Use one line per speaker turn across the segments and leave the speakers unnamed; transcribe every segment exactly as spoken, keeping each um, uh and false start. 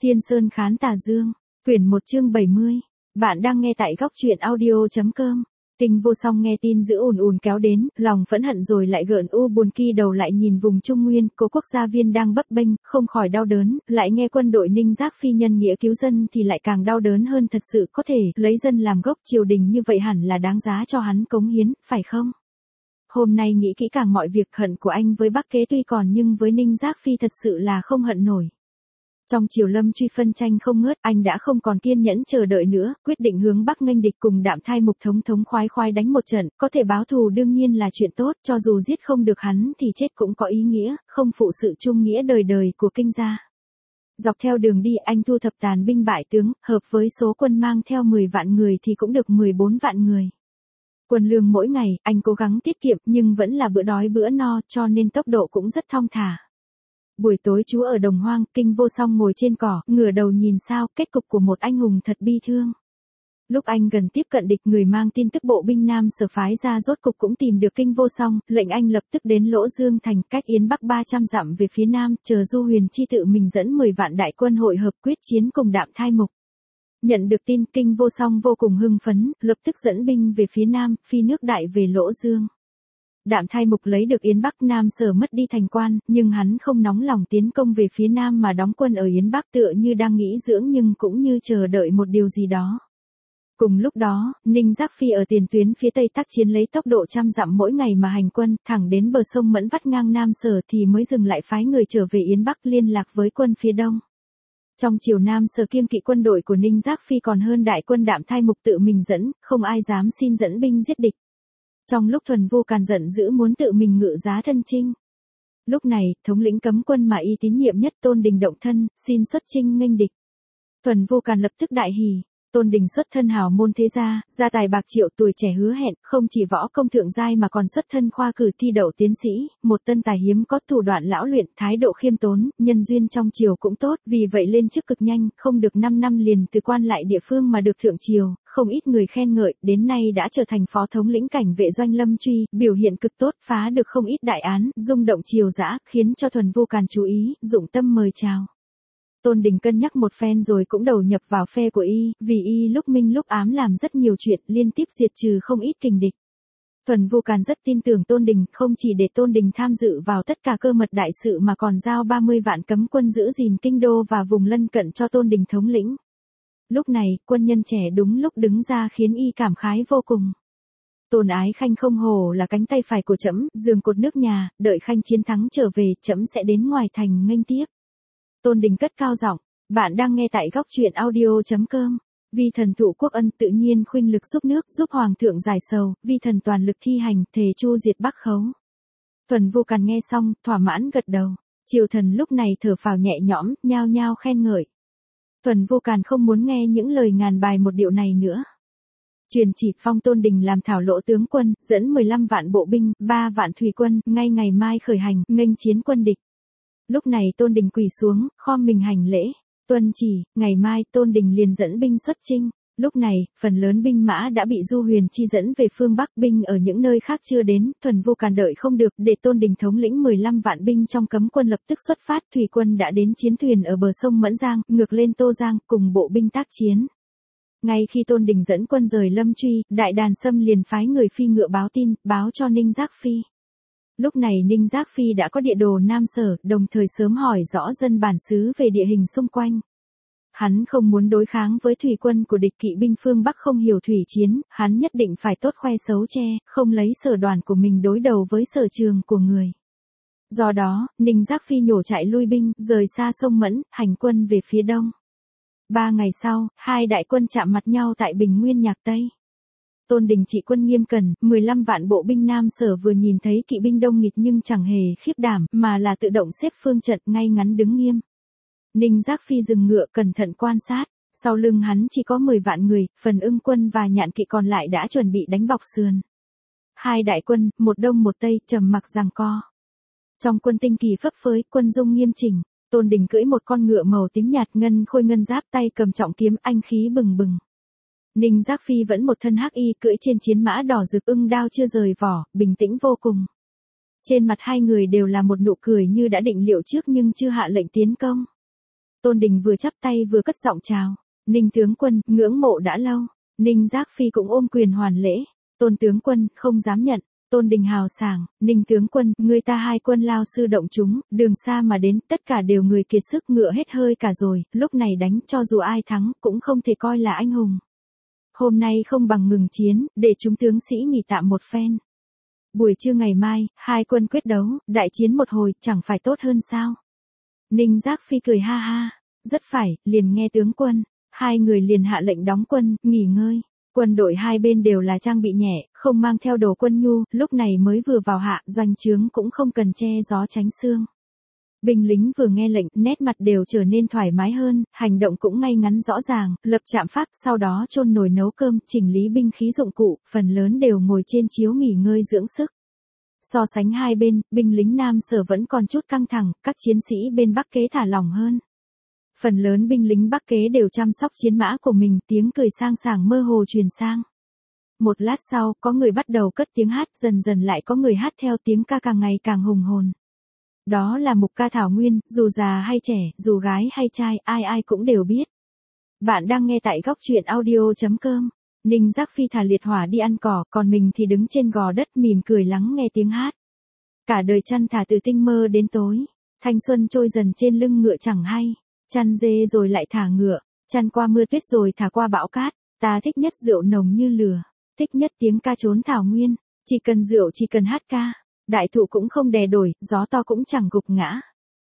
Thiên Sơn Khán Tà Dương, quyển một chương bảy mươi. Bạn đang nghe tại góc truyện audio.com. Tinh Vô Song nghe tin dữ ùn ùn kéo đến, lòng phẫn hận rồi lại gợn u buồn, kỳ đầu lại nhìn vùng Trung Nguyên, cố quốc gia viên đang bấp bênh, không khỏi đau đớn, lại nghe quân đội Ninh Giác Phi nhân nghĩa cứu dân thì lại càng đau đớn hơn. Thật sự có thể lấy dân làm gốc, triều đình như vậy hẳn là đáng giá cho hắn cống hiến, phải không? Hôm nay nghĩ kỹ càng mọi việc, hận của anh với Bắc Kế tuy còn nhưng với Ninh Giác Phi thật sự là không hận nổi. Trong triều Lâm Truy phân tranh không ngớt, anh đã không còn kiên nhẫn chờ đợi nữa, quyết định hướng Bắc nghênh địch, cùng Đạm Thai Mục thống thống khoái khoái đánh một trận. Có thể báo thù đương nhiên là chuyện tốt, cho dù giết không được hắn thì chết cũng có ý nghĩa, không phụ sự trung nghĩa đời đời của Kinh gia. Dọc theo đường đi anh thu thập tàn binh bại tướng, hợp với số quân mang theo mười vạn người thì cũng được mười bốn vạn người. Quân lương mỗi ngày, anh cố gắng tiết kiệm nhưng vẫn là bữa đói bữa no, cho nên tốc độ cũng rất thong thả. Buổi tối trú ở Đồng Hoang, Kinh Vô Song ngồi trên cỏ, ngửa đầu nhìn sao, kết cục của một anh hùng thật bi thương. Lúc anh gần tiếp cận địch, người mang tin tức bộ binh Nam Sở phái ra rốt cục cũng tìm được Kinh Vô Song, lệnh anh lập tức đến Lỗ Dương thành, cách Yến Bắc ba trăm dặm về phía nam, chờ Du Huyền Chi tự mình dẫn mười vạn đại quân hội hợp quyết chiến cùng Đạm Thai Mục. Nhận được tin, Kinh Vô Song vô cùng hưng phấn, lập tức dẫn binh về phía nam, phi nước đại về Lỗ Dương. Đạm Thai Mục lấy được Yến Bắc, Nam Sở mất đi thành quan, nhưng hắn không nóng lòng tiến công về phía nam mà đóng quân ở Yến Bắc, tựa như đang nghỉ dưỡng nhưng cũng như chờ đợi một điều gì đó. Cùng lúc đó, Ninh Giác Phi ở tiền tuyến phía tây tác chiến lấy tốc độ trăm dặm mỗi ngày mà hành quân, thẳng đến bờ sông Mẫn vắt ngang Nam Sở thì mới dừng lại phái người trở về Yến Bắc liên lạc với quân phía đông. Trong triều Nam Sở kiêng kỵ quân đội của Ninh Giác Phi còn hơn đại quân Đạm Thai Mục tự mình dẫn, không ai dám xin dẫn binh giết địch. Trong lúc Thuần Vu Càn giận dữ muốn tự mình ngự giá thân chinh. Lúc này, thống lĩnh cấm quân mà y tín nhiệm nhất Tôn Đình động thân, xin xuất chinh nghênh địch. Thuần Vu Càn lập tức đại hỉ. Tôn Đình xuất thân hào môn thế gia, gia tài bạc triệu, tuổi trẻ hứa hẹn, không chỉ võ công thượng giai mà còn xuất thân khoa cử thi đậu tiến sĩ, một tân tài hiếm có, thủ đoạn lão luyện, thái độ khiêm tốn, nhân duyên trong triều cũng tốt, vì vậy lên chức cực nhanh, không được năm năm liền từ quan lại địa phương mà được thượng triều, không ít người khen ngợi, đến nay đã trở thành phó thống lĩnh cảnh vệ doanh Lâm Truy, biểu hiện cực tốt, phá được không ít đại án, rung động triều dã, khiến cho Thuần Vu Càn chú ý, dụng tâm mời chào. Tôn Đình cân nhắc một phen rồi cũng đầu nhập vào phe của y, vì y lúc minh lúc ám làm rất nhiều chuyện, liên tiếp diệt trừ không ít kình địch. Thuần Vu Càn rất tin tưởng Tôn Đình, không chỉ để Tôn Đình tham dự vào tất cả cơ mật đại sự mà còn giao ba mươi vạn cấm quân giữ gìn kinh đô và vùng lân cận cho Tôn Đình thống lĩnh. Lúc này, quân nhân trẻ đúng lúc đứng ra khiến y cảm khái vô cùng. Tôn Ái Khanh không hổ là cánh tay phải của trẫm, giường cột nước nhà, đợi Khanh chiến thắng trở về, trẫm sẽ đến ngoài thành nghênh tiếp. Tôn Đình cất cao giọng, bạn đang nghe tại góc truyện audio.com. Vi thần thụ quốc ân, tự nhiên khuynh lực giúp nước, giúp hoàng thượng giải sầu, vi thần toàn lực thi hành, thề chu diệt Bắc khấu. Thuần Vu Càn nghe xong, thỏa mãn gật đầu. Triều thần lúc này thở phào nhẹ nhõm, nhao nhao khen ngợi. Thuần Vu Càn không muốn nghe những lời ngàn bài một điệu này nữa. Truyền chỉ phong Tôn Đình làm thảo lỗ tướng quân, dẫn mười lăm vạn bộ binh, ba vạn thủy quân, ngay ngày mai khởi hành, nghênh chiến quân địch. Lúc này Tôn Đình quỳ xuống, khom mình hành lễ. Tuân chỉ, ngày mai Tôn Đình liền dẫn binh xuất chinh. Lúc này, phần lớn binh mã đã bị Du Huyền Chi dẫn về phương Bắc, binh ở những nơi khác chưa đến, Thuần Vu Càn đợi không được, để Tôn Đình thống lĩnh mười lăm vạn binh trong cấm quân lập tức xuất phát, thủy quân đã đến chiến thuyền ở bờ sông Mẫn Giang, ngược lên Tô Giang, cùng bộ binh tác chiến. Ngay khi Tôn Đình dẫn quân rời Lâm Truy, Đại Đàn Sâm liền phái người phi ngựa báo tin, báo cho Ninh Giác Phi. Lúc này Ninh Giác Phi đã có địa đồ Nam Sở, đồng thời sớm hỏi rõ dân bản xứ về địa hình xung quanh. Hắn không muốn đối kháng với thủy quân của địch, kỵ binh phương Bắc không hiểu thủy chiến, hắn nhất định phải tốt khoe xấu che, không lấy sở đoàn của mình đối đầu với sở trường của người. Do đó, Ninh Giác Phi nhổ trại lui binh, rời xa sông Mẫn, hành quân về phía đông. Ba ngày sau, hai đại quân chạm mặt nhau tại Bình Nguyên Nhạc Tây. Tôn Đình trị quân nghiêm cẩn, mười lăm vạn bộ binh Nam Sở vừa nhìn thấy kỵ binh đông nghịt nhưng chẳng hề khiếp đảm, mà là tự động xếp phương trận ngay ngắn đứng nghiêm. Ninh Giác Phi dừng ngựa cẩn thận quan sát, sau lưng hắn chỉ có mười vạn người, phần Ưng quân và Nhạn kỵ còn lại đã chuẩn bị đánh bọc sườn. Hai đại quân, một đông một tây, trầm mặc giằng co. Trong quân tinh kỳ phấp phới, quân dung nghiêm chỉnh, Tôn Đình cưỡi một con ngựa màu tím nhạt, ngân khôi ngân giáp, tay cầm trọng kiếm, anh khí bừng bừng. Ninh Giác Phi vẫn một thân hắc y, cưỡi trên chiến mã đỏ rực, ưng đao chưa rời vỏ, bình tĩnh vô cùng. Trên mặt hai người đều là một nụ cười như đã định liệu trước nhưng chưa hạ lệnh tiến công. Tôn Đình vừa chắp tay vừa cất giọng chào. Ninh tướng quân, ngưỡng mộ đã lâu. Ninh Giác Phi cũng ôm quyền hoàn lễ. Tôn tướng quân, không dám nhận. Tôn Đình hào sảng, Ninh tướng quân, người ta hai quân lao sư động chúng, đường xa mà đến, tất cả đều người kiệt sức ngựa hết hơi cả rồi, lúc này đánh cho dù ai thắng, cũng không thể coi là anh hùng. Hôm nay không bằng ngừng chiến, để chúng tướng sĩ nghỉ tạm một phen. Buổi trưa ngày mai, hai quân quyết đấu, đại chiến một hồi, chẳng phải tốt hơn sao? Ninh Giác Phi cười ha ha, rất phải, liền nghe tướng quân, hai người liền hạ lệnh đóng quân, nghỉ ngơi. Quân đội hai bên đều là trang bị nhẹ, không mang theo đồ quân nhu, lúc này mới vừa vào hạ, doanh trướng cũng không cần che gió tránh sương. Binh lính vừa nghe lệnh, nét mặt đều trở nên thoải mái hơn, hành động cũng ngay ngắn rõ ràng, lập trạm pháp, sau đó chôn nồi nấu cơm, chỉnh lý binh khí dụng cụ, phần lớn đều ngồi trên chiếu nghỉ ngơi dưỡng sức. So sánh hai bên, binh lính Nam Sở vẫn còn chút căng thẳng, các chiến sĩ bên Bắc Kế thả lỏng hơn. Phần lớn binh lính Bắc Kế đều chăm sóc chiến mã của mình, tiếng cười sang sảng mơ hồ truyền sang. Một lát sau, có người bắt đầu cất tiếng hát, dần dần lại có người hát theo, tiếng ca càng ngày càng hùng hồn. Đó là mục ca Thảo Nguyên, dù già hay trẻ, dù gái hay trai, ai ai cũng đều biết. Bạn đang nghe tại góc truyện audio chấm com. Ninh Giác Phi thả liệt hỏa đi ăn cỏ, còn mình thì đứng trên gò đất mỉm cười lắng nghe tiếng hát. Cả đời chăn thả từ tinh mơ đến tối, thanh xuân trôi dần trên lưng ngựa chẳng hay. Chăn dê rồi lại thả ngựa, chăn qua mưa tuyết rồi thả qua bão cát, ta thích nhất rượu nồng như lửa, thích nhất tiếng ca trốn thảo nguyên, chỉ cần rượu chỉ cần hát ca, đại thụ cũng không đè đổi, gió to cũng chẳng gục ngã.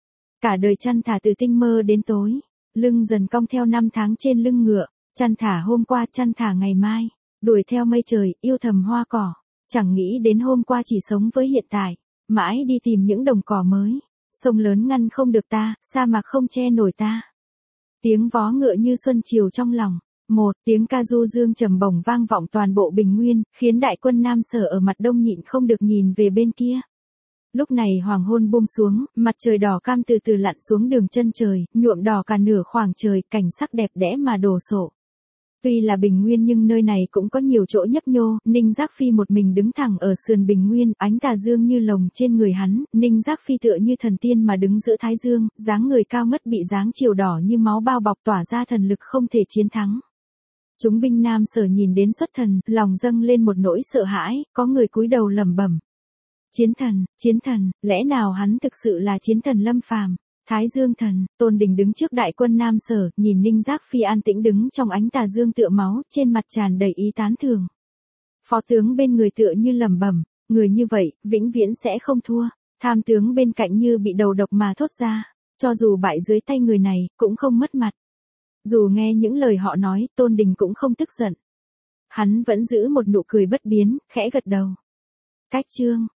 Cả đời chăn thả từ tinh mơ đến tối, lưng dần cong theo năm tháng trên lưng ngựa, chăn thả hôm qua chăn thả ngày mai, đuổi theo mây trời, yêu thầm hoa cỏ, chẳng nghĩ đến hôm qua chỉ sống với hiện tại, mãi đi tìm những đồng cỏ mới. Sông lớn ngăn không được ta, sa mạc không che nổi ta. Tiếng vó ngựa như xuân chiều trong lòng. Một tiếng ca du dương trầm bổng vang vọng toàn bộ Bình Nguyên, khiến đại quân Nam Sở ở mặt đông nhịn không được nhìn về bên kia. Lúc này hoàng hôn buông xuống, mặt trời đỏ cam từ từ lặn xuống đường chân trời, nhuộm đỏ cả nửa khoảng trời, cảnh sắc đẹp đẽ mà đồ sộ. Tuy là Bình Nguyên nhưng nơi này cũng có nhiều chỗ nhấp nhô, Ninh Giác Phi một mình đứng thẳng ở sườn Bình Nguyên, ánh tà dương như lồng trên người hắn, Ninh Giác Phi tựa như thần tiên mà đứng giữa thái dương, dáng người cao ngất bị dáng chiều đỏ như máu bao bọc tỏa ra thần lực không thể chiến thắng. Chúng binh Nam Sở nhìn đến xuất thần, lòng dâng lên một nỗi sợ hãi, có người cúi đầu lẩm bẩm. Chiến thần, chiến thần, lẽ nào hắn thực sự là chiến thần lâm phàm? Thái Dương thần, Tôn Đình đứng trước đại quân Nam Sở, nhìn Ninh Giác Phi an tĩnh đứng trong ánh tà dương tựa máu, trên mặt tràn đầy ý tán thưởng. Phó tướng bên người tựa như lẩm bẩm, người như vậy, vĩnh viễn sẽ không thua. Tham tướng bên cạnh như bị đầu độc mà thốt ra, cho dù bại dưới tay người này, cũng không mất mặt. Dù nghe những lời họ nói, Tôn Đình cũng không tức giận. Hắn vẫn giữ một nụ cười bất biến, khẽ gật đầu. Cách chương.